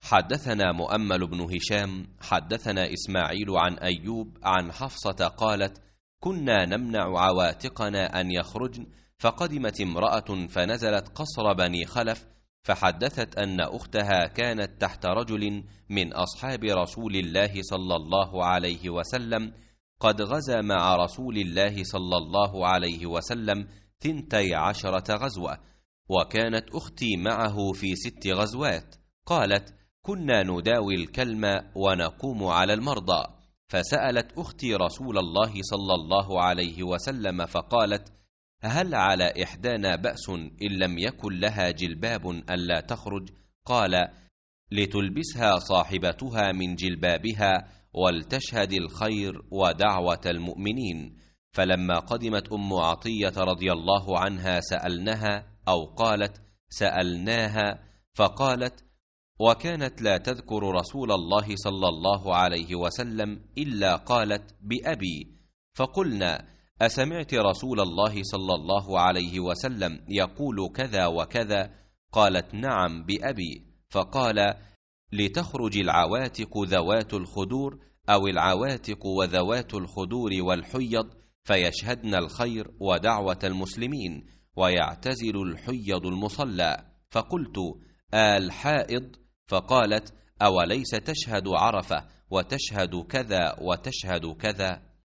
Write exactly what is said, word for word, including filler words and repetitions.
حدثنا مؤمل بن هشام حدثنا إسماعيل عن أيوب عن حفصة قالت: كنا نمنع عواتقنا أن يخرجن، فقدمت امرأة فنزلت قصر بني خلف، فحدثت أن أختها كانت تحت رجل من أصحاب رسول الله صلى الله عليه وسلم قد غزا مع رسول الله صلى الله عليه وسلم ثنتي عشرة غزوة، وكانت أختي معه في ست غزوات. قالت: كنا نداوي الكلم ونقوم على المرضى، فسألت أختي رسول الله صلى الله عليه وسلم فقالت: هل على إحدانا بأس إن لم يكن لها جلباب ألا تخرج؟ قال: لتلبسها صاحبتها من جلبابها ولتشهد الخير ودعوة المؤمنين. فلما قدمت أم عطية رضي الله عنها سألنها، أو قالت سألناها، فقالت: وكانت لا تذكر رسول الله صلى الله عليه وسلم إلا قالت بأبي. فقلنا: أسمعت رسول الله صلى الله عليه وسلم يقول كذا وكذا؟ قالت: نعم بأبي. فقال: لتخرج العواتق ذوات الخدور، أو العواتق وذوات الخدور والحيض، فيشهدن الخير ودعوة المسلمين، ويعتزل الحيض المصلى. فقلت: الحائض؟ فقالت: أوليس تشهد عرفة وتشهد كذا وتشهد كذا؟